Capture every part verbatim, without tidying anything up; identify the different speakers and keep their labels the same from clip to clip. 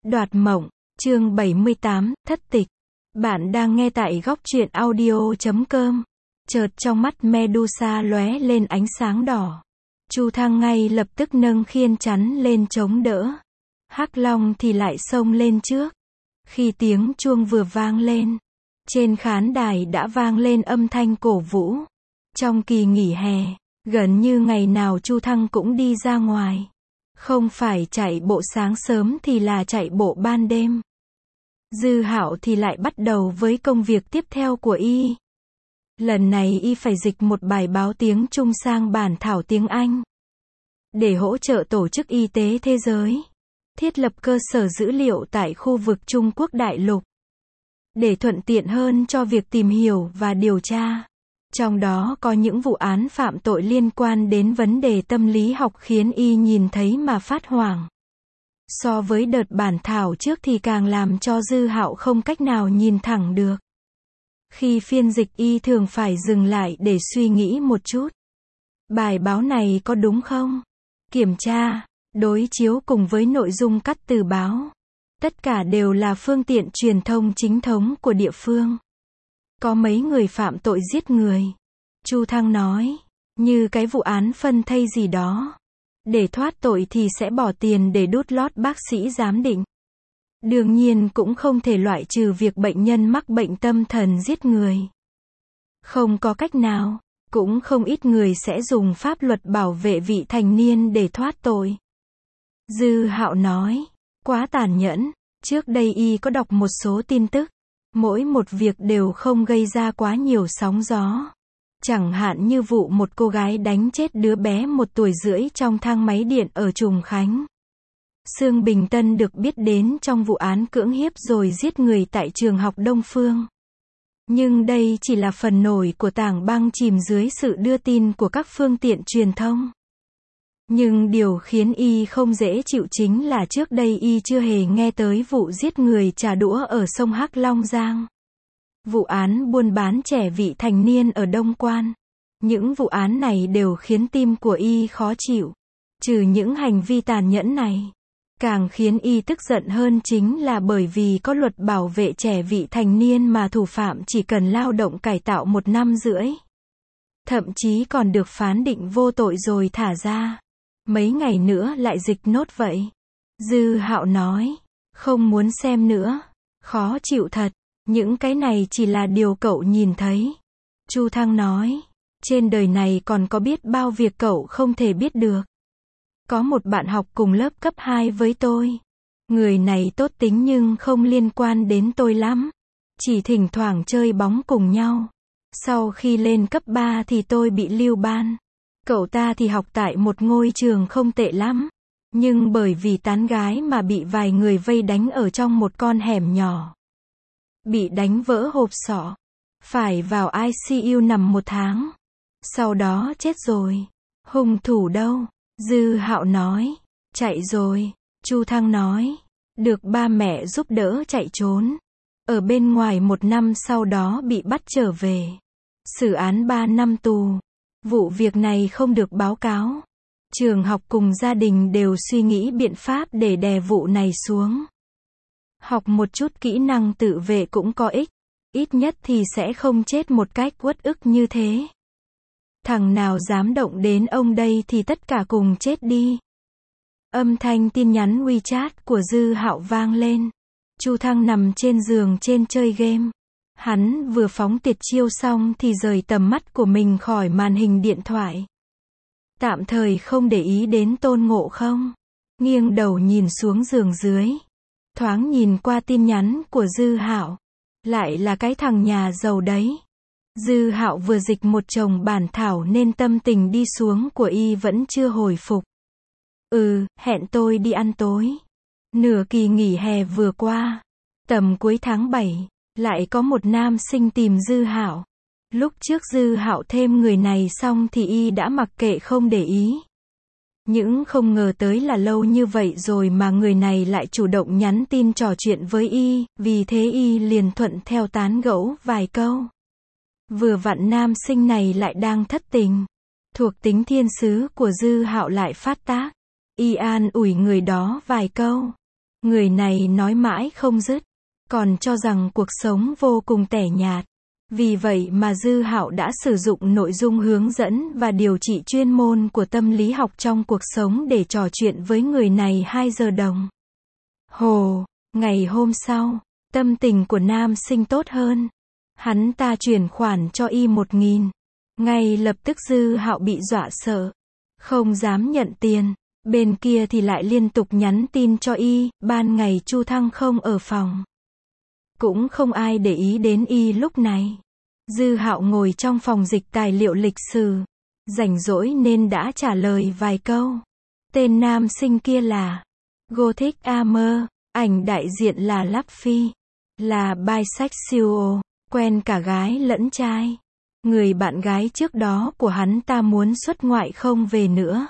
Speaker 1: Đoạt mộng, chương bảy mươi tám, thất tịch. Bạn đang nghe tại góc truyện audio chấm com. Chợt trong mắt Medusa lóe lên ánh sáng đỏ. Chu Thăng ngay lập tức nâng khiên chắn lên chống đỡ. Hắc Long thì lại xông lên trước. Khi tiếng chuông vừa vang lên, trên khán đài đã vang lên âm thanh cổ vũ. Trong kỳ nghỉ hè, gần như ngày nào Chu Thăng cũng đi ra ngoài. Không phải chạy bộ sáng sớm thì là chạy bộ ban đêm. Dư Hạo thì lại bắt đầu với công việc tiếp theo của y. Lần này y phải dịch một bài báo tiếng Trung sang bản thảo tiếng Anh. Để hỗ trợ Tổ chức Y tế Thế giới thiết lập cơ sở dữ liệu tại khu vực Trung Quốc đại lục. Để thuận tiện hơn cho việc tìm hiểu và điều tra. Trong đó có những vụ án phạm tội liên quan đến vấn đề tâm lý học khiến y nhìn thấy mà phát hoảng. So với đợt bản thảo trước thì càng làm cho Dư Hạo không cách nào nhìn thẳng được. Khi phiên dịch y thường phải dừng lại để suy nghĩ một chút. Bài báo này có đúng không? Kiểm tra, đối chiếu cùng với nội dung cắt từ báo. Tất cả đều là phương tiện truyền thông chính thống của địa phương. Có mấy người phạm tội giết người. Chu Thăng nói, như cái vụ án phân thây gì đó. Để thoát tội thì sẽ bỏ tiền để đút lót bác sĩ giám định. Đương nhiên cũng không thể loại trừ việc bệnh nhân mắc bệnh tâm thần giết người. Không có cách nào, cũng không ít người sẽ dùng pháp luật bảo vệ vị thành niên để thoát tội. Dư Hạo nói, quá tàn nhẫn, trước đây y có đọc một số tin tức. Mỗi một việc đều không gây ra quá nhiều sóng gió. Chẳng hạn như vụ một cô gái đánh chết đứa bé một tuổi rưỡi trong thang máy điện ở Trùng Khánh. Sương Bình Tân được biết đến trong vụ án cưỡng hiếp rồi giết người tại trường học Đông Phương. Nhưng đây chỉ là phần nổi của tảng băng chìm dưới sự đưa tin của các phương tiện truyền thông. Nhưng điều khiến y không dễ chịu chính là trước đây y chưa hề nghe tới vụ giết người trả đũa ở sông Hắc Long Giang. Vụ án buôn bán trẻ vị thành niên ở Đông Quan. Những vụ án này đều khiến tim của y khó chịu. Trừ những hành vi tàn nhẫn này, càng khiến y tức giận hơn chính là bởi vì có luật bảo vệ trẻ vị thành niên mà thủ phạm chỉ cần lao động cải tạo một năm rưỡi. Thậm chí còn được phán định vô tội rồi thả ra. Mấy ngày nữa lại dịch nốt vậy. Dư Hạo nói, không muốn xem nữa. Khó chịu thật. Những cái này chỉ là điều cậu nhìn thấy. Chu Thăng nói, trên đời này còn có biết bao việc cậu không thể biết được. Có một bạn học cùng lớp cấp hai với tôi. Người này tốt tính nhưng không liên quan đến tôi lắm. Chỉ thỉnh thoảng chơi bóng cùng nhau. Sau khi lên cấp ba thì tôi bị lưu ban. Cậu ta thì học tại một ngôi trường không tệ lắm. Nhưng bởi vì tán gái mà bị vài người vây đánh ở trong một con hẻm nhỏ. Bị đánh vỡ hộp sọ. Phải vào i xê u nằm một tháng. Sau đó chết rồi. Hung thủ đâu? Dư Hạo nói. Chạy rồi. Chu Thăng nói. Được ba mẹ giúp đỡ chạy trốn. Ở bên ngoài một năm sau đó bị bắt trở về. Xử án ba năm tù. Vụ việc này không được báo cáo. Trường học cùng gia đình đều suy nghĩ biện pháp để đè vụ này xuống. Học một chút kỹ năng tự vệ cũng có ích. Ít nhất thì sẽ không chết một cách uất ức như thế. Thằng nào dám động đến ông đây thì tất cả cùng chết đi. Âm thanh tin nhắn WeChat của Dư Hạo vang lên. Chu Thăng nằm trên giường trên chơi game. Hắn vừa phóng tuyệt chiêu xong thì rời tầm mắt của mình khỏi màn hình điện thoại. Tạm thời không để ý đến Tôn Ngộ Không. Nghiêng đầu nhìn xuống giường dưới. Thoáng nhìn qua tin nhắn của Dư Hạo. Lại là cái thằng nhà giàu đấy. Dư Hạo vừa dịch một chồng bản thảo nên tâm tình đi xuống của y vẫn chưa hồi phục. Ừ, hẹn tôi đi ăn tối. Nửa kỳ nghỉ hè vừa qua. Tầm cuối tháng bảy. Lại có một nam sinh tìm Dư Hạo. Lúc trước Dư Hạo thêm người này xong thì y đã mặc kệ không để ý. Nhưng không ngờ tới là lâu như vậy rồi mà người này lại chủ động nhắn tin trò chuyện với y, vì thế y liền thuận theo tán gẫu vài câu. Vừa vặn nam sinh này lại đang thất tình. Thuộc tính thiên sứ của Dư Hạo lại phát tác. Y an ủi người đó vài câu. Người này nói mãi không dứt, còn cho rằng cuộc sống vô cùng tẻ nhạt. Vì vậy mà Dư Hạo đã sử dụng nội dung hướng dẫn và điều trị chuyên môn của tâm lý học trong cuộc sống để trò chuyện với người này hai giờ đồng hồ. Ngày hôm sau, tâm tình của nam sinh tốt hơn. Hắn ta chuyển khoản cho y một nghìn. Ngay lập tức Dư Hạo bị dọa sợ, không dám nhận tiền. Bên kia thì lại liên tục nhắn tin cho y, ban ngày Chu Thăng không ở phòng. Cũng không ai để ý đến y lúc này. Dư Hạo ngồi trong phòng dịch tài liệu lịch sử, rảnh rỗi nên đã trả lời vài câu. Tên nam sinh kia là Gothic Armor, ảnh đại diện là Luffy, là bisexual, quen cả gái lẫn trai. Người bạn gái trước đó của hắn ta muốn xuất ngoại không về nữa.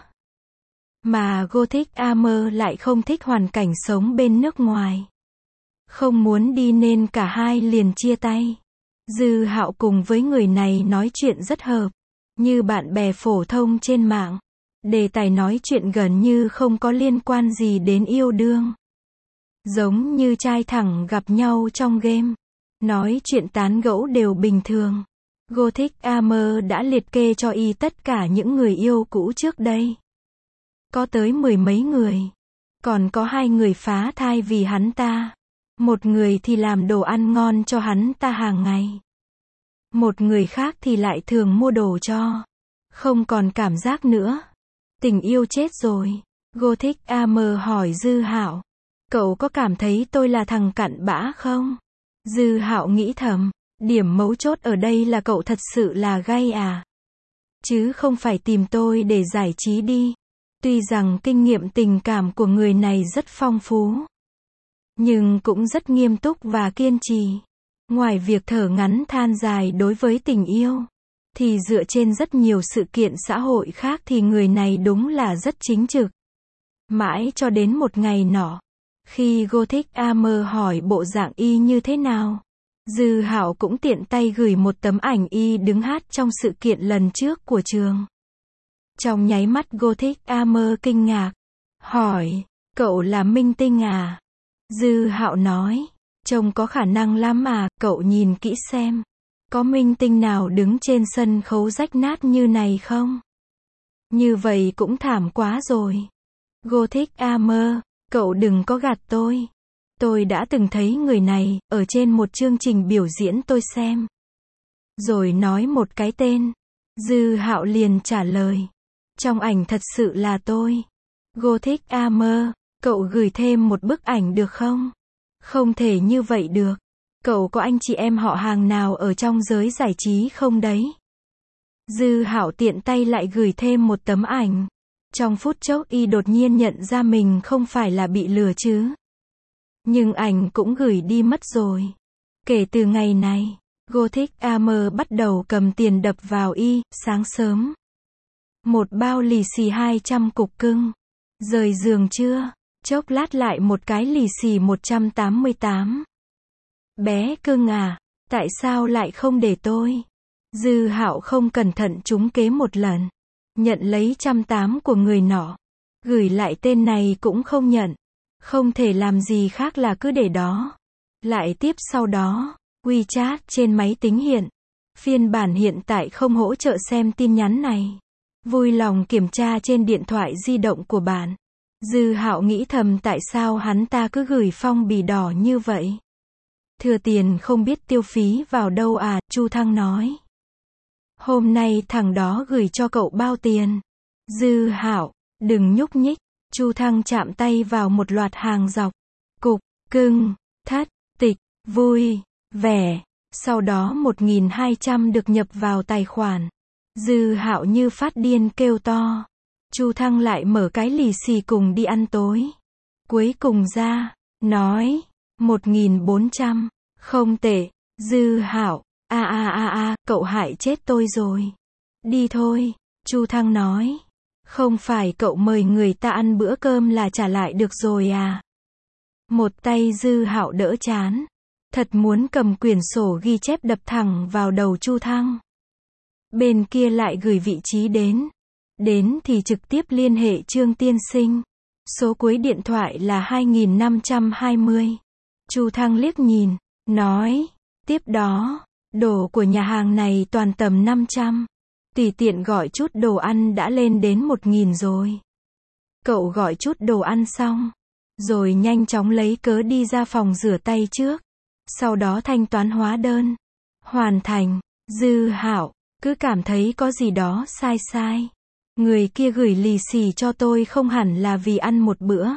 Speaker 1: Mà Gothic Armor lại không thích hoàn cảnh sống bên nước ngoài. Không muốn đi nên cả hai liền chia tay. Dư Hạo cùng với người này nói chuyện rất hợp, như bạn bè phổ thông trên mạng. Đề tài nói chuyện gần như không có liên quan gì đến yêu đương. Giống như trai thẳng gặp nhau trong game. Nói chuyện tán gẫu đều bình thường. Gothic Armor đã liệt kê cho y tất cả những người yêu cũ trước đây. Có tới mười mấy người. Còn có hai người phá thai vì hắn ta. Một người thì làm đồ ăn ngon cho hắn ta hàng ngày. Một người khác thì lại thường mua đồ cho. Không còn cảm giác nữa. Tình yêu chết rồi. Gothic Armor hỏi Dư Hạo. Cậu có cảm thấy tôi là thằng cặn bã không? Dư Hạo nghĩ thầm. Điểm mấu chốt ở đây là cậu thật sự là gay à? Chứ không phải tìm tôi để giải trí đi. Tuy rằng kinh nghiệm tình cảm của người này rất phong phú, nhưng cũng rất nghiêm túc và kiên trì. Ngoài việc thở ngắn than dài đối với tình yêu, thì dựa trên rất nhiều sự kiện xã hội khác thì người này đúng là rất chính trực. Mãi cho đến một ngày nọ, khi Gothic Armor hỏi bộ dạng y như thế nào, Dư Hạo cũng tiện tay gửi một tấm ảnh y đứng hát trong sự kiện lần trước của trường. Trong nháy mắt Gothic Armor kinh ngạc, hỏi, cậu là minh tinh à? Dư Hạo nói, trông có khả năng lắm mà, cậu nhìn kỹ xem. Có minh tinh nào đứng trên sân khấu rách nát như này không? Như vậy cũng thảm quá rồi. Gothic Armor, cậu đừng có gạt tôi. Tôi đã từng thấy người này, ở trên một chương trình biểu diễn tôi xem. Rồi nói một cái tên. Dư Hạo liền trả lời. Trong ảnh thật sự là tôi. Gothic Armor, cậu gửi thêm một bức ảnh được không? Không thể như vậy được. Cậu có anh chị em họ hàng nào ở trong giới giải trí không đấy? Dư Hạo tiện tay lại gửi thêm một tấm ảnh. Trong phút chốc y đột nhiên nhận ra mình không phải là bị lừa chứ. Nhưng ảnh cũng gửi đi mất rồi. Kể từ ngày này, Gothic Armor bắt đầu cầm tiền đập vào y, sáng sớm. Một bao lì xì hai trăm cục cưng. Rời giường chưa? Chốc lát lại một cái lì xì một trăm tám mươi tám. Bé cưng à, tại sao lại không để tôi? Dư Hạo không cẩn thận trúng kế một lần. Nhận lấy trăm tám của người nọ. Gửi lại tên này cũng không nhận. Không thể làm gì khác là cứ để đó. Lại tiếp sau đó, WeChat trên máy tính hiện. Phiên bản hiện tại không hỗ trợ xem tin nhắn này. Vui lòng kiểm tra trên điện thoại di động của bạn. Dư Hạo nghĩ thầm tại sao hắn ta cứ gửi phong bì đỏ như vậy. Thừa tiền không biết tiêu phí vào đâu à, Chu Thăng nói. Hôm nay thằng đó gửi cho cậu bao tiền? Dư Hạo, đừng nhúc nhích. Chu Thăng chạm tay vào một loạt hàng dọc. Cục, cưng, thất, tịch, vui, vẻ. Sau đó một nghìn hai trăm được nhập vào tài khoản. Dư Hạo như phát điên kêu to. Chu Thăng lại mở cái lì xì cùng đi ăn tối. Cuối cùng ra, nói, một nghìn bốn trăm, không tệ. Dư Hạo, a a a a, cậu hại chết tôi rồi. Đi thôi, Chu Thăng nói. Không phải cậu mời người ta ăn bữa cơm là trả lại được rồi à? Một tay Dư Hạo đỡ chán. Thật muốn cầm quyển sổ ghi chép đập thẳng vào đầu Chu Thăng. Bên kia lại gửi vị trí đến. Đến thì trực tiếp liên hệ Trương tiên sinh. Số cuối điện thoại là hai nghìn năm trăm hai mươi. Chu Thăng liếc nhìn, nói, tiếp đó, đồ của nhà hàng này toàn tầm năm trăm. Tùy tiện gọi chút đồ ăn đã lên đến một nghìn rồi. Cậu gọi chút đồ ăn xong, rồi nhanh chóng lấy cớ đi ra phòng rửa tay trước. Sau đó thanh toán hóa đơn. Hoàn thành. Dư Hạo cứ cảm thấy có gì đó sai sai. Người kia gửi lì xì cho tôi không hẳn là vì ăn một bữa.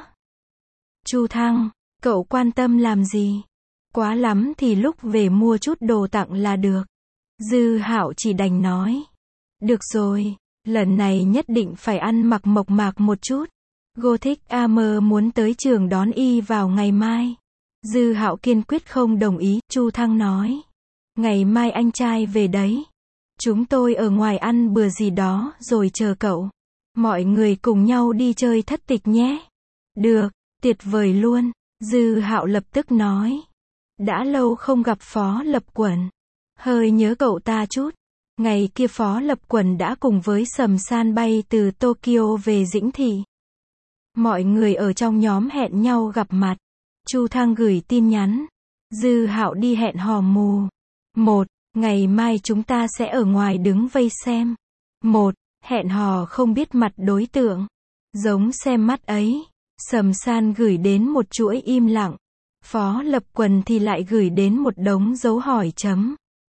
Speaker 1: Chu Thăng, cậu quan tâm làm gì? Quá lắm thì lúc về mua chút đồ tặng là được. Dư Hạo chỉ đành nói. Được rồi, lần này nhất định phải ăn mặc mộc mạc một chút. Gothic Armor muốn tới trường đón y vào ngày mai. Dư Hạo kiên quyết không đồng ý. Chu Thăng nói. Ngày mai anh trai về đấy. Chúng tôi ở ngoài ăn bữa gì đó rồi chờ cậu. Mọi người cùng nhau đi chơi thất tịch nhé. Được, tuyệt vời luôn. Dư Hạo lập tức nói. Đã lâu không gặp Phó Lập Quẩn. Hơi nhớ cậu ta chút. Ngày kia Phó Lập Quẩn đã cùng với Sầm San bay từ Tokyo về Dĩnh Thị. Mọi người ở trong nhóm hẹn nhau gặp mặt. Chu Thăng gửi tin nhắn. Dư Hạo đi hẹn hò mù. Một, ngày mai chúng ta sẽ ở ngoài đứng vây xem. Một, hẹn hò không biết mặt đối tượng. Giống xem mắt ấy. Sầm San gửi đến một chuỗi im lặng. Phó Lập Quần thì lại gửi đến một đống dấu hỏi chấm.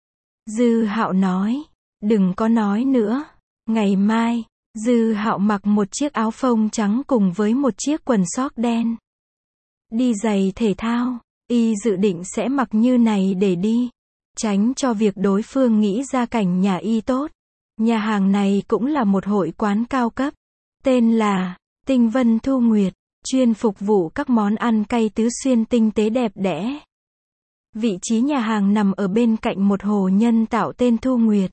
Speaker 1: Dư Hạo nói. Đừng có nói nữa. Ngày mai, Dư Hạo mặc một chiếc áo phông trắng cùng với một chiếc quần sóc đen. Đi giày thể thao. Y dự định sẽ mặc như này để đi. Tránh cho việc đối phương nghĩ ra cảnh nhà y tốt. Nhà hàng này cũng là một hội quán cao cấp. Tên là Tinh Vân Thu Nguyệt. Chuyên phục vụ các món ăn cay tứ xuyên tinh tế đẹp đẽ. Vị trí nhà hàng nằm ở bên cạnh một hồ nhân tạo tên Thu Nguyệt.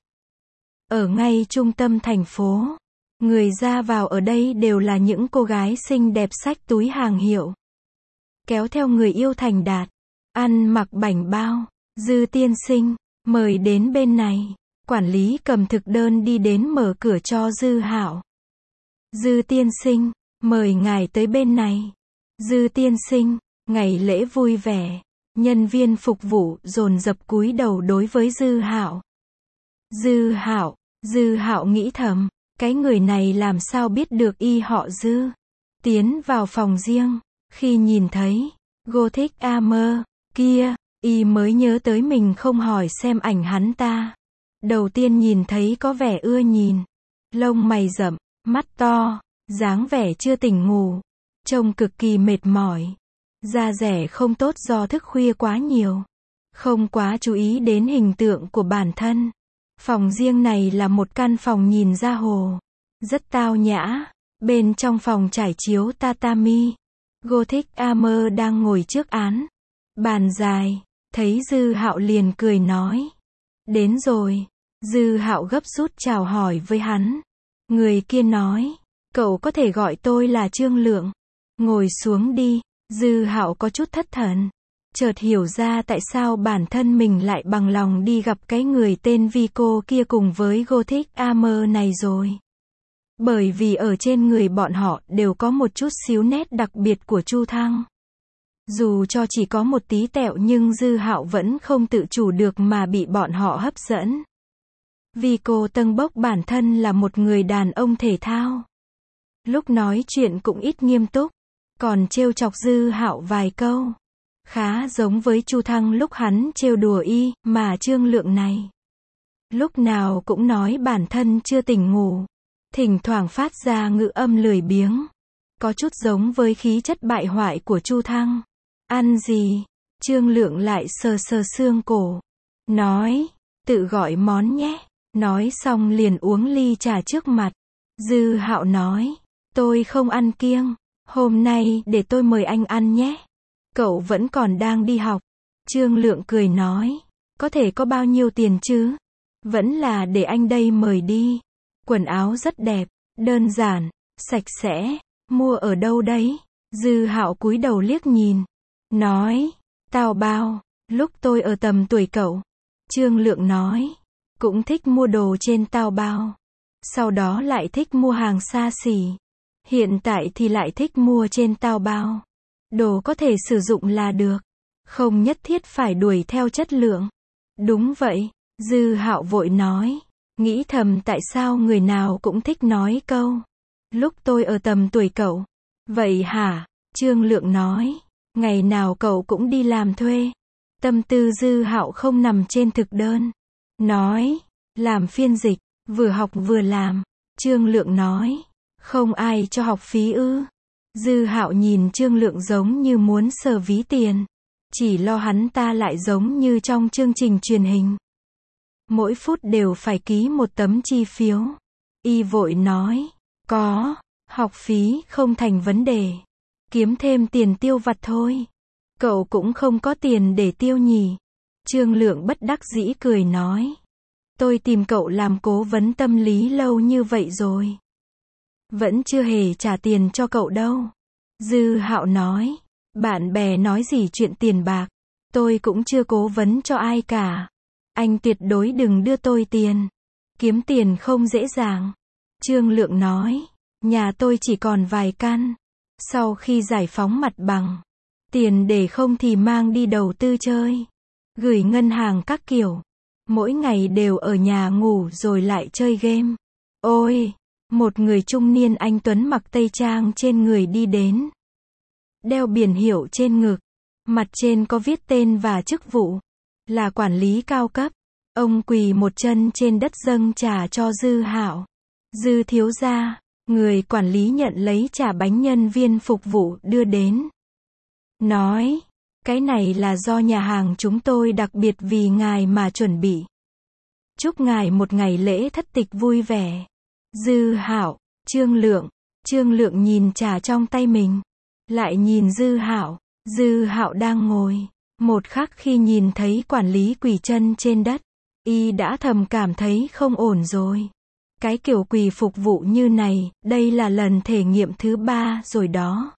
Speaker 1: Ở ngay trung tâm thành phố. Người ra vào ở đây đều là những cô gái xinh đẹp xách túi hàng hiệu. Kéo theo người yêu thành đạt. Ăn mặc bảnh bao. Dư tiên sinh, mời đến bên này. Quản lý cầm thực đơn đi đến mở cửa cho Dư Hạo. Dư tiên sinh, mời ngài tới bên này. Dư tiên sinh, ngày lễ vui vẻ. Nhân viên phục vụ dồn dập cúi đầu đối với Dư Hạo. Dư Hạo, Dư Hạo nghĩ thầm, cái người này làm sao biết được y họ Dư. Tiến vào phòng riêng, khi nhìn thấy Gothic Armor kia, y mới nhớ tới mình không hỏi xem ảnh hắn ta. Đầu tiên nhìn thấy có vẻ ưa nhìn. Lông mày rậm, mắt to, dáng vẻ chưa tỉnh ngủ. Trông cực kỳ mệt mỏi. Da dẻ không tốt do thức khuya quá nhiều. Không quá chú ý đến hình tượng của bản thân. Phòng riêng này là một căn phòng nhìn ra hồ. Rất tao nhã. Bên trong phòng trải chiếu tatami. Gothic Armor đang ngồi trước án. Bàn dài. Thấy Dư Hạo liền cười nói. Đến rồi. Dư Hạo gấp rút chào hỏi với hắn. Người kia nói. Cậu có thể gọi tôi là Trương Lượng. Ngồi xuống đi. Dư Hạo có chút thất thần. Chợt hiểu ra tại sao bản thân mình lại bằng lòng đi gặp cái người tên Vico kia cùng với Gothic Armor này rồi. Bởi vì ở trên người bọn họ đều có một chút xíu nét đặc biệt của Chu Thăng. Dù cho chỉ có một tí tẹo nhưng Dư Hạo vẫn không tự chủ được mà bị bọn họ hấp dẫn. Vico tâng bốc bản thân là một người đàn ông thể thao. Lúc nói chuyện cũng ít nghiêm túc, còn trêu chọc Dư Hạo vài câu. Khá giống với Chu Thăng lúc hắn trêu đùa y, mà Trương Lượng này. Lúc nào cũng nói bản thân chưa tỉnh ngủ. Thỉnh thoảng phát ra ngữ âm lười biếng. Có chút giống với khí chất bại hoại của Chu Thăng. Ăn gì? Trương Lượng lại sờ sờ xương cổ. Nói, tự gọi món nhé. Nói xong liền uống ly trà trước mặt. Dư Hạo nói, tôi không ăn kiêng. Hôm nay để tôi mời anh ăn nhé. Cậu vẫn còn đang đi học. Trương Lượng cười nói, có thể có bao nhiêu tiền chứ? Vẫn là để anh đây mời đi. Quần áo rất đẹp, đơn giản, sạch sẽ. Mua ở đâu đấy? Dư Hạo cúi đầu liếc nhìn. Nói, tao bao, lúc tôi ở tầm tuổi cậu. Trương Lượng nói, cũng thích mua đồ trên tao bao. Sau đó lại thích mua hàng xa xỉ. Hiện tại thì lại thích mua trên Taobao. Đồ có thể sử dụng là được. Không nhất thiết phải đuổi theo chất lượng. Đúng vậy, Dư Hạo vội nói. Nghĩ thầm tại sao người nào cũng thích nói câu. Lúc tôi ở tầm tuổi cậu. Vậy hả? Trương Lượng nói. Ngày nào cậu cũng đi làm thuê. Tâm tư Dư Hạo không nằm trên thực đơn. Nói. Làm phiên dịch. Vừa học vừa làm. Trương Lượng nói. Không ai cho học phí ư? Dư Hạo nhìn Trương Lượng giống như muốn sờ ví tiền. Chỉ lo hắn ta lại giống như trong chương trình truyền hình. Mỗi phút đều phải ký một tấm chi phiếu. Y vội nói. Có. Học phí không thành vấn đề. Kiếm thêm tiền tiêu vặt thôi. Cậu cũng không có tiền để tiêu nhỉ? Trương Lượng bất đắc dĩ cười nói. Tôi tìm cậu làm cố vấn tâm lý lâu như vậy rồi. Vẫn chưa hề trả tiền cho cậu đâu. Dư Hạo nói. Bạn bè nói gì chuyện tiền bạc. Tôi cũng chưa cố vấn cho ai cả. Anh tuyệt đối đừng đưa tôi tiền. Kiếm tiền không dễ dàng. Trương Lượng nói. Nhà tôi chỉ còn vài căn. Sau khi giải phóng mặt bằng. Tiền để không thì mang đi đầu tư chơi. Gửi ngân hàng các kiểu. Mỗi ngày đều ở nhà ngủ rồi lại chơi game. Ôi! Một người trung niên anh tuấn mặc tây trang trên người đi đến. Đeo biển hiệu trên ngực. Mặt trên có viết tên và chức vụ. Là quản lý cao cấp. Ông quỳ một chân trên đất dâng trà cho Dư Hạo. Dư thiếu gia. Người quản lý nhận lấy trà bánh nhân viên phục vụ đưa đến. Nói. Cái này là do nhà hàng chúng tôi đặc biệt vì ngài mà chuẩn bị. Chúc ngài một ngày lễ thất tịch vui vẻ. Dư Hạo, Trương Lượng. Trương Lượng nhìn trà trong tay mình. Lại nhìn Dư Hạo. Dư Hạo đang ngồi. Một khắc khi nhìn thấy quản lý quỳ chân trên đất. Y đã thầm cảm thấy không ổn rồi. Cái kiểu quỳ phục vụ như này, đây là lần thể nghiệm thứ ba rồi đó.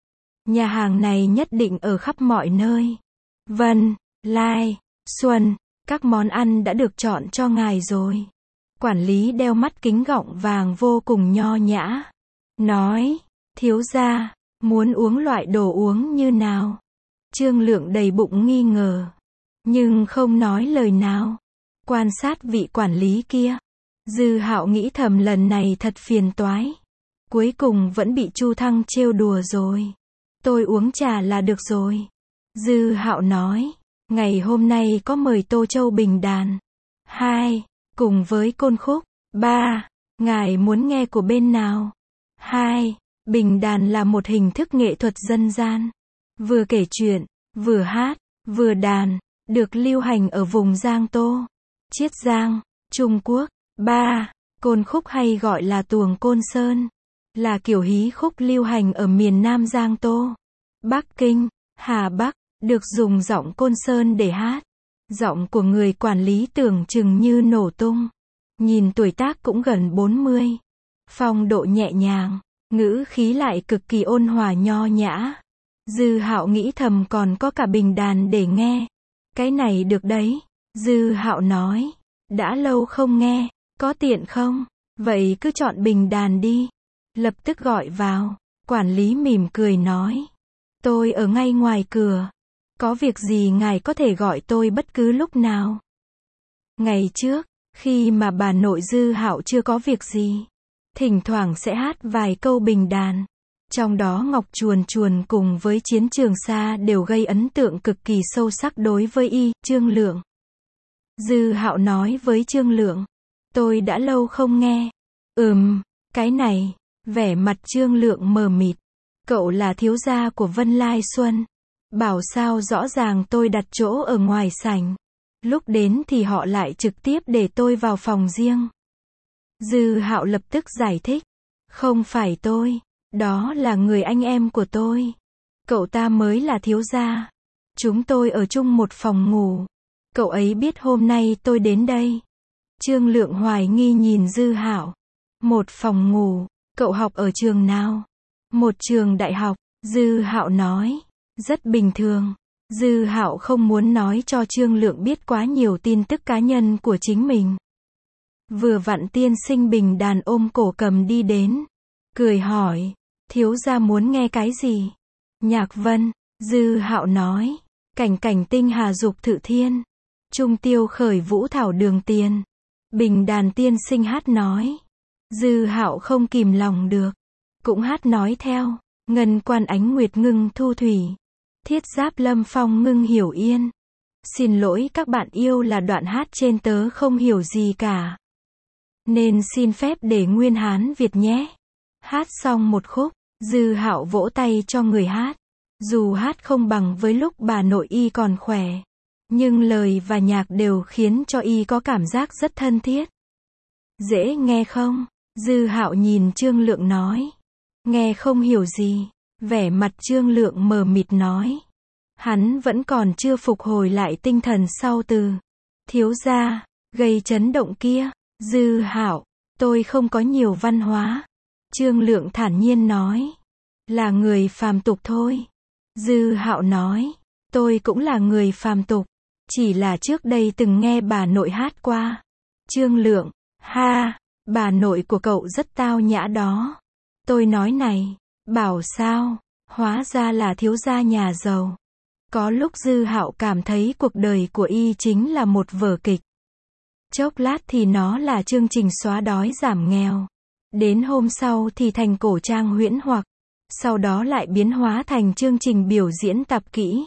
Speaker 1: Nhà hàng này nhất định ở khắp mọi nơi. Vân, Lai, Xuân, các món ăn đã được chọn cho ngài rồi. Quản lý đeo mắt kính gọng vàng vô cùng nho nhã. Nói, thiếu gia, muốn uống loại đồ uống như nào? Trương Lượng đầy bụng nghi ngờ. Nhưng không nói lời nào. Quan sát vị quản lý kia. Dư Hạo nghĩ thầm lần này thật phiền toái. Cuối cùng vẫn bị Chu Thăng trêu đùa rồi. Tôi uống trà là được rồi. Dư Hạo nói. Ngày hôm nay có mời Tô Châu bình đàn. Hai. Cùng với côn khúc. Ba. Ngài muốn nghe của bên nào? Hai. Bình đàn là một hình thức nghệ thuật dân gian. Vừa kể chuyện, vừa hát, vừa đàn. Được lưu hành ở vùng Giang Tô, Chiết Giang, Trung Quốc. Ba. Côn khúc hay gọi là tuồng Côn Sơn. Là kiểu hí khúc lưu hành ở miền Nam Giang Tô, Bắc Kinh, Hà Bắc. Được dùng giọng Côn Sơn để hát. Giọng của người quản lý tưởng chừng như nổ tung. Nhìn tuổi tác cũng gần bốn mươi. Phong độ nhẹ nhàng. Ngữ khí lại cực kỳ ôn hòa nho nhã. Dư Hạo nghĩ thầm còn có cả bình đàn để nghe. Cái này được đấy. Dư Hạo nói. Đã lâu không nghe. Có tiện không? Vậy cứ chọn bình đàn đi. Lập tức gọi vào. Quản lý mỉm cười nói. Tôi ở ngay ngoài cửa. Có việc gì ngài có thể gọi tôi bất cứ lúc nào. Ngày trước, khi mà bà nội Dư Hạo chưa có việc gì, thỉnh thoảng sẽ hát vài câu bình đàn. Trong đó Ngọc Chuồn Chuồn cùng với Chiến Trường Sa đều gây ấn tượng cực kỳ sâu sắc đối với y, Trương Lượng. Dư Hạo nói với Trương Lượng. Tôi đã lâu không nghe. Ừm, cái này. Vẻ mặt Trương Lượng mờ mịt. Cậu là thiếu gia của Vân Lai Xuân. Bảo sao rõ ràng tôi đặt chỗ ở ngoài sảnh. Lúc đến thì họ lại trực tiếp để tôi vào phòng riêng. Dư Hạo lập tức giải thích. Không phải tôi. Đó là người anh em của tôi. Cậu ta mới là thiếu gia. Chúng tôi ở chung một phòng ngủ. Cậu ấy biết hôm nay tôi đến đây. Trương Lượng hoài nghi nhìn Dư Hạo. Một phòng ngủ. Cậu học ở trường nào? Một trường đại học. Dư Hạo nói. Rất bình thường. Dư Hạo không muốn nói cho Trương Lượng biết quá nhiều tin tức cá nhân của chính mình. Vừa vặn tiên sinh bình đàn ôm cổ cầm đi đến. cười hỏi, thiếu gia muốn nghe cái gì? Nhạc Vân, Dư Hạo nói, cảnh cảnh tinh hà dục thự thiên, trung tiêu khởi vũ thảo đường tiền. Bình đàn tiên sinh hát nói. Dư Hạo không kìm lòng được, cũng hát nói theo, ngân quan ánh nguyệt ngưng thu thủy, thiết giáp lâm phong ngưng hiểu yên. Xin lỗi các bạn yêu là đoạn hát trên tớ không hiểu gì cả, nên xin phép để nguyên Hán Việt nhé. Hát xong một khúc, Dư Hạo vỗ tay cho người hát. Dù hát không bằng với lúc bà nội y còn khỏe, nhưng lời và nhạc đều khiến cho y có cảm giác rất thân thiết. Dễ nghe không? Dư Hạo nhìn Trương Lượng nói. Nghe không hiểu gì. Vẻ mặt Trương Lượng mờ mịt nói. Hắn vẫn còn chưa phục hồi lại tinh thần sau từ thiếu gia gây chấn động kia. Dư Hạo, tôi không có nhiều văn hóa. Trương Lượng thản nhiên nói. Là người phàm tục thôi. Dư Hạo nói. Tôi cũng là người phàm tục, chỉ là trước đây từng nghe bà nội hát qua. Trương Lượng, ha, bà nội của cậu rất tao nhã đó. Tôi nói này, bảo sao, hóa ra là thiếu gia nhà giàu. Có lúc Dư Hạo cảm thấy cuộc đời của y chính là một vở kịch. Chốc lát thì nó là chương trình xóa đói giảm nghèo. Đến hôm sau thì thành cổ trang huyễn hoặc. Sau đó lại biến hóa thành chương trình biểu diễn tập kỹ.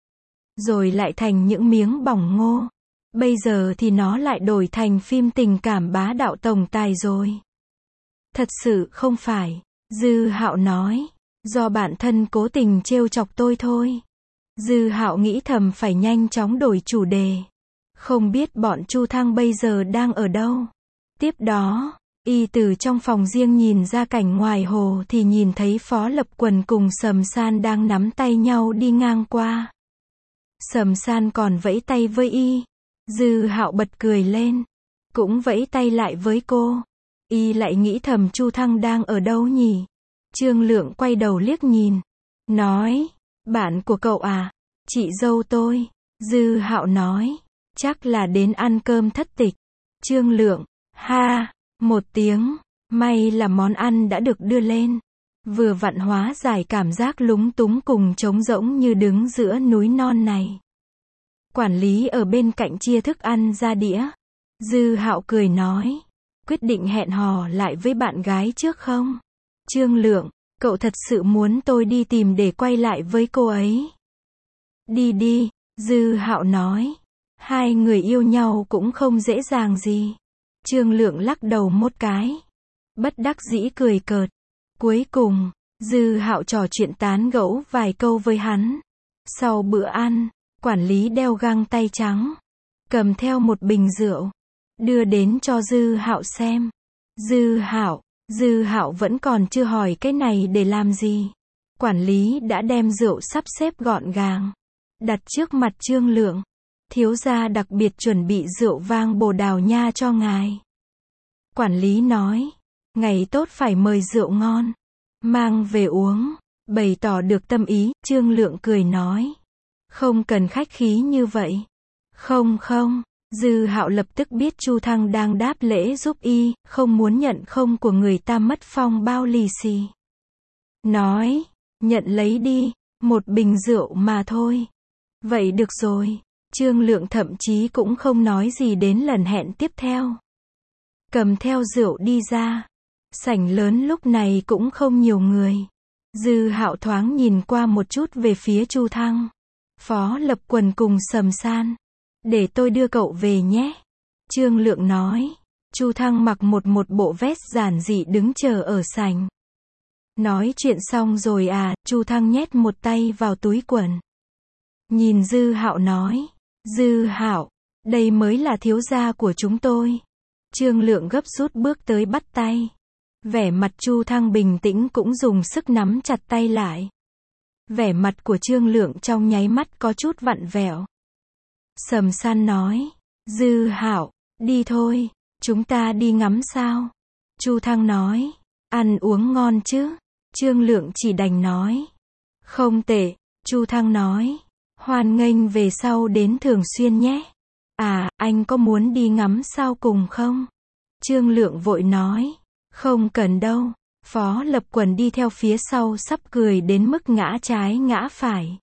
Speaker 1: Rồi lại thành những miếng bỏng ngô. Bây giờ thì nó lại đổi thành phim tình cảm bá đạo tổng tài rồi. Thật sự không phải. Dư Hạo nói. Do bản thân cố tình trêu chọc tôi thôi. Dư Hạo nghĩ thầm phải nhanh chóng đổi chủ đề. Không biết bọn Chu Thăng bây giờ đang ở đâu. Tiếp đó, y từ trong phòng riêng nhìn ra cảnh ngoài hồ thì nhìn thấy Phó Lập Quần cùng Sầm San đang nắm tay nhau đi ngang qua. Sầm San còn vẫy tay với y. Dư Hạo bật cười lên. Cũng vẫy tay lại với cô. Y lại nghĩ thầm Chu Thăng đang ở đâu nhỉ? Trương Lượng quay đầu liếc nhìn. Nói, bạn của cậu à? Chị dâu tôi. Dư Hạo nói, chắc là đến ăn cơm thất tịch. Trương Lượng, ha, một tiếng. May là món ăn đã được đưa lên. Vừa vặn hóa giải cảm giác lúng túng cùng trống rỗng như đứng giữa núi non này. Quản lý ở bên cạnh chia thức ăn ra đĩa. Dư Hạo cười nói, quyết định hẹn hò lại với bạn gái trước không? Trương Lượng, cậu thật sự muốn tôi đi tìm để quay lại với cô ấy? Đi đi, Dư Hạo nói. Hai người yêu nhau cũng không dễ dàng gì. Trương Lượng lắc đầu một cái. Bất đắc dĩ cười cợt. Cuối cùng, Dư Hạo trò chuyện tán gẫu vài câu với hắn. Sau bữa ăn, quản lý đeo găng tay trắng, cầm theo một bình rượu, đưa đến cho Dư Hạo xem. Dư Hạo, Dư Hạo vẫn còn chưa hỏi cái này để làm gì. Quản lý đã đem rượu sắp xếp gọn gàng, đặt trước mặt Trương Lượng. Thiếu gia đặc biệt chuẩn bị rượu vang Bồ Đào Nha cho ngài. Quản lý nói, ngày tốt phải mời rượu ngon, mang về uống, bày tỏ được tâm ý. Trương Lượng cười nói, không cần khách khí như vậy. Không không, Dư Hạo lập tức biết Chu Thăng đang đáp lễ giúp y, không muốn nhận không của người ta mất phong bao lì xì. Nói, nhận lấy đi, một bình rượu mà thôi. Vậy được rồi. Trương Lượng thậm chí cũng không nói gì đến lần hẹn tiếp theo. Cầm theo rượu đi ra. Sảnh lớn lúc này cũng không nhiều người. Dư Hạo thoáng nhìn qua một chút về phía Chu Thăng. Phó Lập Quần cùng Sầm San. Để tôi đưa cậu về nhé. Trương Lượng nói. Chu Thăng mặc một một bộ vest giản dị đứng chờ ở sảnh. Nói chuyện xong rồi à? Chu Thăng nhét một tay vào túi quần. Nhìn Dư Hạo nói. Dư Hạo, đây mới là thiếu gia của chúng tôi. Trương Lượng gấp rút bước tới bắt tay. Vẻ mặt Chu Thăng bình tĩnh cũng dùng sức nắm chặt tay lại. Vẻ mặt của Trương Lượng trong nháy mắt có chút vặn vẹo. Sầm San nói, Dư Hạo, đi thôi, chúng ta đi ngắm sao? Chu Thăng nói, ăn uống ngon chứ? Trương Lượng chỉ đành nói, không tệ. Chu Thăng nói, hoan nghênh về sau đến thường xuyên nhé. À, anh có muốn đi ngắm sao cùng không? Trương Lượng vội nói, không cần đâu, Phó Lập Quần đi theo phía sau sắp cười đến mức ngã trái ngã phải.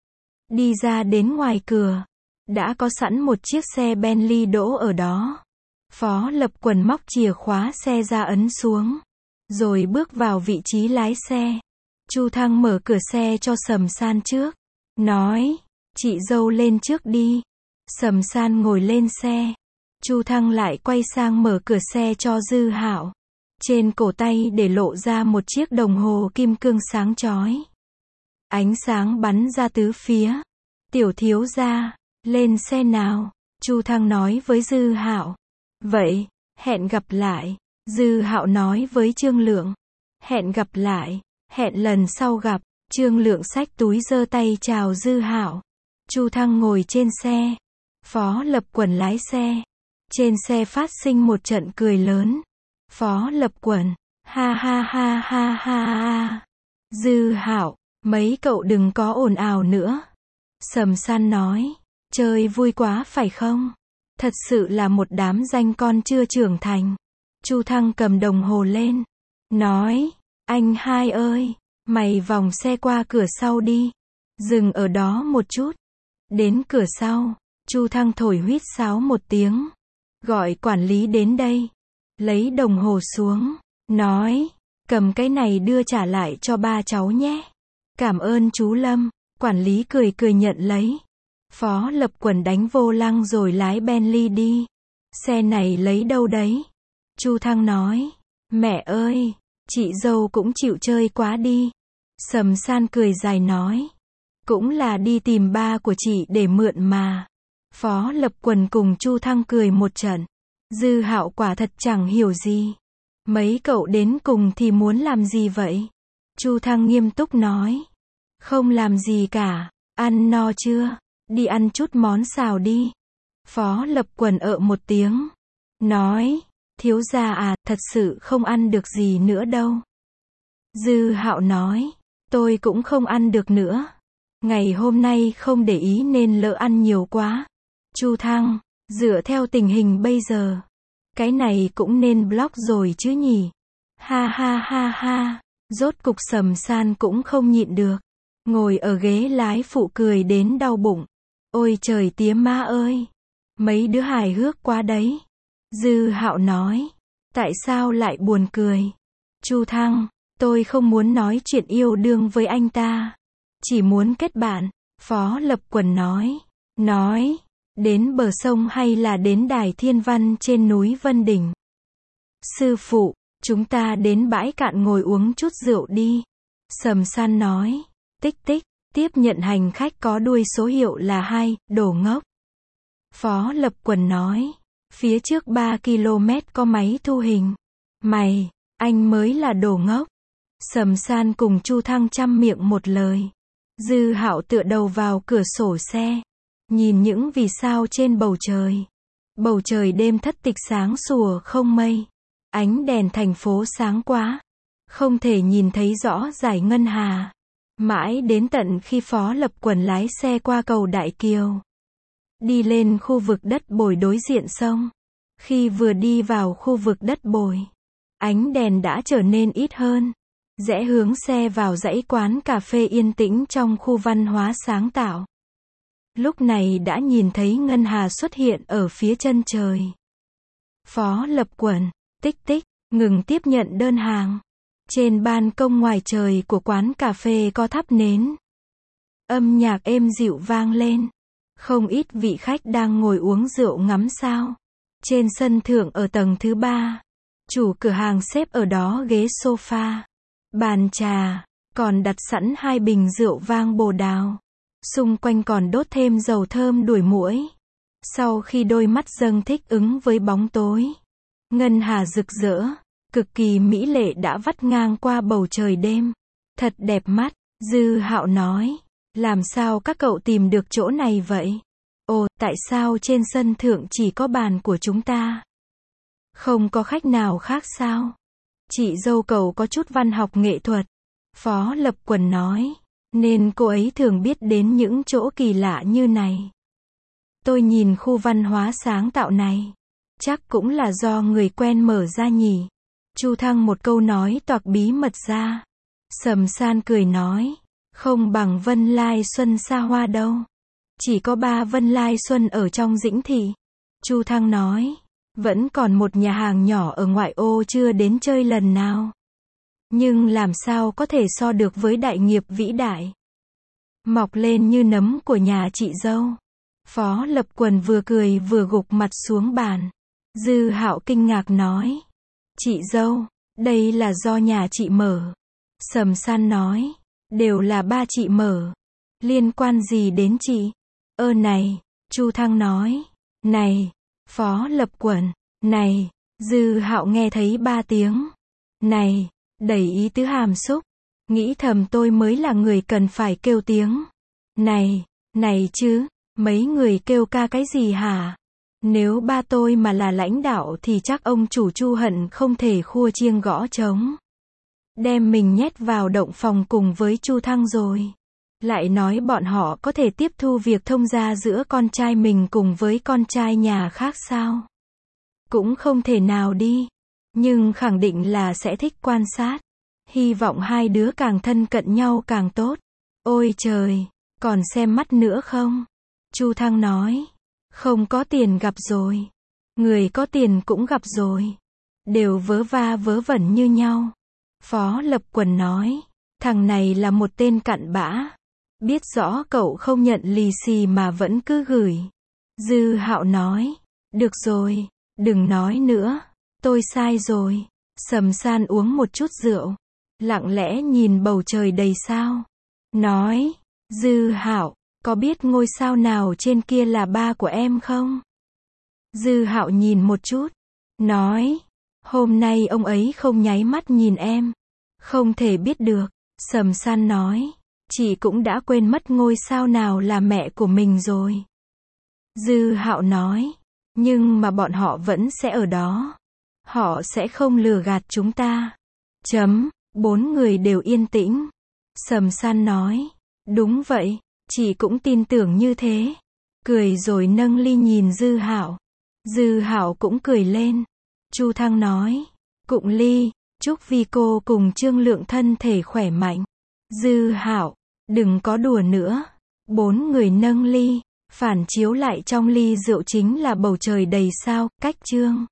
Speaker 1: Đi ra đến ngoài cửa, đã có sẵn một chiếc xe Bentley đỗ ở đó. Phó Lập Quần móc chìa khóa xe ra ấn xuống, rồi bước vào vị trí lái xe. Chu Thăng mở cửa xe cho Sầm San trước, nói, chị dâu lên trước đi. Sầm San ngồi lên xe. Chu Thăng lại quay sang mở cửa xe cho Dư Hạo. Trên cổ tay để lộ ra một chiếc đồng hồ kim cương sáng chói. Ánh sáng bắn ra tứ phía. Tiểu thiếu gia, lên xe nào, Chu Thăng nói với Dư Hạo. Vậy, hẹn gặp lại. Dư Hạo nói với Trương Lượng. Hẹn gặp lại, hẹn lần sau gặp. Trương Lượng xách túi giơ tay chào Dư Hạo. Chu Thăng ngồi trên xe. Phó Lập Quần lái xe. Trên xe phát sinh một trận cười lớn. Phó Lập Quần, ha ha ha ha ha ha. Dư Hạo, mấy cậu đừng có ồn ào nữa. Sầm San nói, chơi vui quá phải không? Thật sự là một đám danh con chưa trưởng thành. Chu Thăng cầm đồng hồ lên, nói, anh hai ơi, mày vòng xe qua cửa sau đi. Dừng ở đó một chút. Đến cửa sau, Chu Thăng thổi huýt sáo một tiếng. Gọi quản lý đến đây. Lấy đồng hồ xuống, nói, cầm cái này đưa trả lại cho ba cháu nhé. Cảm ơn chú Lâm. Quản lý cười cười nhận lấy. Phó Lập Quần đánh vô lăng rồi lái Bentley đi. Xe này lấy đâu đấy? Chu Thăng nói, mẹ ơi, chị dâu cũng chịu chơi quá đi. Sầm San cười dài nói, cũng là đi tìm ba của chị để mượn mà. Phó Lập Quần cùng Chu Thăng cười một trận. Dư Hạo quả thật chẳng hiểu gì. Mấy cậu đến cùng thì muốn làm gì vậy? Chu Thăng nghiêm túc nói. Không làm gì cả. Ăn no chưa? Đi ăn chút món xào đi. Phó Lập Quần ợ một tiếng. Nói. Thiếu gia à, thật sự không ăn được gì nữa đâu. Dư Hạo nói. Tôi cũng không ăn được nữa. Ngày hôm nay không để ý nên lỡ ăn nhiều quá. Chu Thăng. Dựa theo tình hình bây giờ, cái này cũng nên block rồi chứ nhỉ? Ha ha ha ha. Rốt cục Sầm San cũng không nhịn được. Ngồi ở ghế lái phụ cười đến đau bụng. Ôi trời tía ma ơi. Mấy đứa hài hước quá đấy. Dư Hạo nói. Tại sao lại buồn cười? Chu Thăng. Tôi không muốn nói chuyện yêu đương với anh ta. Chỉ muốn kết bạn. Phó Lập Quần nói. Nói. Đến bờ sông hay là đến đài thiên văn trên núi Vân Đỉnh? Sư phụ, chúng ta đến bãi cạn ngồi uống chút rượu đi. Sầm San nói. Tích tích, tiếp nhận hành khách có đuôi số hiệu là hai, đồ ngốc. Phó Lập Quần nói. Phía trước ba ki lô mét có máy thu hình. Mày, anh mới là đồ ngốc. Sầm San cùng Chu Thăng chăm miệng một lời. Dư Hạo tựa đầu vào cửa sổ xe. Nhìn những vì sao trên bầu trời. Bầu trời đêm thất tịch sáng sủa không mây. Ánh đèn thành phố sáng quá. Không thể nhìn thấy rõ dải ngân hà. Mãi đến tận khi Phó Lập Quần lái xe qua cầu Đại Kiều. Đi lên khu vực đất bồi đối diện sông. Khi vừa đi vào khu vực đất bồi, ánh đèn đã trở nên ít hơn. Rẽ hướng xe vào dãy quán cà phê yên tĩnh trong khu văn hóa sáng tạo. Lúc này đã nhìn thấy ngân hà xuất hiện ở phía chân trời. Phó Lập Quần, tích tích, ngừng tiếp nhận đơn hàng. Trên ban công ngoài trời của quán cà phê có thắp nến. Âm nhạc êm dịu vang lên. Không ít vị khách đang ngồi uống rượu ngắm sao. Trên sân thượng ở tầng thứ ba, chủ cửa hàng xếp ở đó ghế sofa, bàn trà, còn đặt sẵn hai bình rượu vang bồ đào. Xung quanh còn đốt thêm dầu thơm đuổi muỗi. Sau khi đôi mắt dâng thích ứng với bóng tối, ngân hà rực rỡ, cực kỳ mỹ lệ đã vắt ngang qua bầu trời đêm. Thật đẹp mắt, Dư Hạo nói. Làm sao các cậu tìm được chỗ này vậy? Ồ, tại sao trên sân thượng chỉ có bàn của chúng ta? Không có khách nào khác sao? Chị dâu cậu có chút văn học nghệ thuật. Phó Lập Quần nói. Nên cô ấy thường biết đến những chỗ kỳ lạ như này. Tôi nhìn khu văn hóa sáng tạo này. Chắc cũng là do người quen mở ra nhỉ. Chu Thăng một câu nói toạc bí mật ra. Sầm San cười nói, không bằng Vân Lai Xuân xa hoa đâu. Chỉ có ba Vân Lai Xuân ở trong Dĩnh Thị. Chu Thăng nói, vẫn còn một nhà hàng nhỏ ở ngoại ô chưa đến chơi lần nào. Nhưng làm sao có thể so được với đại nghiệp vĩ đại, mọc lên như nấm của nhà chị dâu. Phó Lập Quần vừa cười vừa gục mặt xuống bàn. Dư Hạo kinh ngạc nói, chị dâu, đây là do nhà chị mở. Sầm San nói, đều là ba chị mở. Liên quan gì đến chị? Ơ này, Chu Thăng nói, này, Phó Lập Quần, này, Dư Hạo nghe thấy ba tiếng. Này, đầy ý tứ hàm xúc. Nghĩ thầm tôi mới là người cần phải kêu tiếng. Này, này chứ, mấy người kêu ca cái gì hả? Nếu ba tôi mà là lãnh đạo thì chắc ông chủ Chu hận không thể khua chiêng gõ trống. Đem mình nhét vào động phòng cùng với Chu Thăng rồi. Lại nói bọn họ có thể tiếp thu việc thông gia giữa con trai mình cùng với con trai nhà khác sao? Cũng không thể nào đi. Nhưng khẳng định là sẽ thích quan sát. Hy vọng hai đứa càng thân cận nhau càng tốt. Ôi trời, còn xem mắt nữa không? Chu Thăng nói, không có tiền gặp rồi. Người có tiền cũng gặp rồi. Đều vớ va vớ vẩn như nhau. Phó Lập Quần nói, thằng này là một tên cặn bã. Biết rõ cậu không nhận lì xì mà vẫn cứ gửi. Dư Hạo nói, được rồi, đừng nói nữa. Tôi sai rồi. Sầm San uống một chút rượu. Lặng lẽ nhìn bầu trời đầy sao. Nói, Dư Hạo, có biết ngôi sao nào trên kia là ba của em không? Dư Hạo nhìn một chút. Nói, hôm nay ông ấy không nháy mắt nhìn em. Không thể biết được. Sầm San nói, chị cũng đã quên mất ngôi sao nào là mẹ của mình rồi. Dư Hạo nói, nhưng mà bọn họ vẫn sẽ ở đó. Họ sẽ không lừa gạt chúng ta. Chấm, bốn người đều yên tĩnh. Sầm San nói, đúng vậy, chị cũng tin tưởng như thế. Cười rồi nâng ly nhìn Dư Hạo. Dư Hạo cũng cười lên. Chu Thăng nói, cụng ly, chúc Vi cô cùng Trương Lượng thân thể khỏe mạnh. Dư Hạo, đừng có đùa nữa. Bốn người nâng ly, phản chiếu lại trong ly rượu chính là bầu trời đầy sao, cách Trương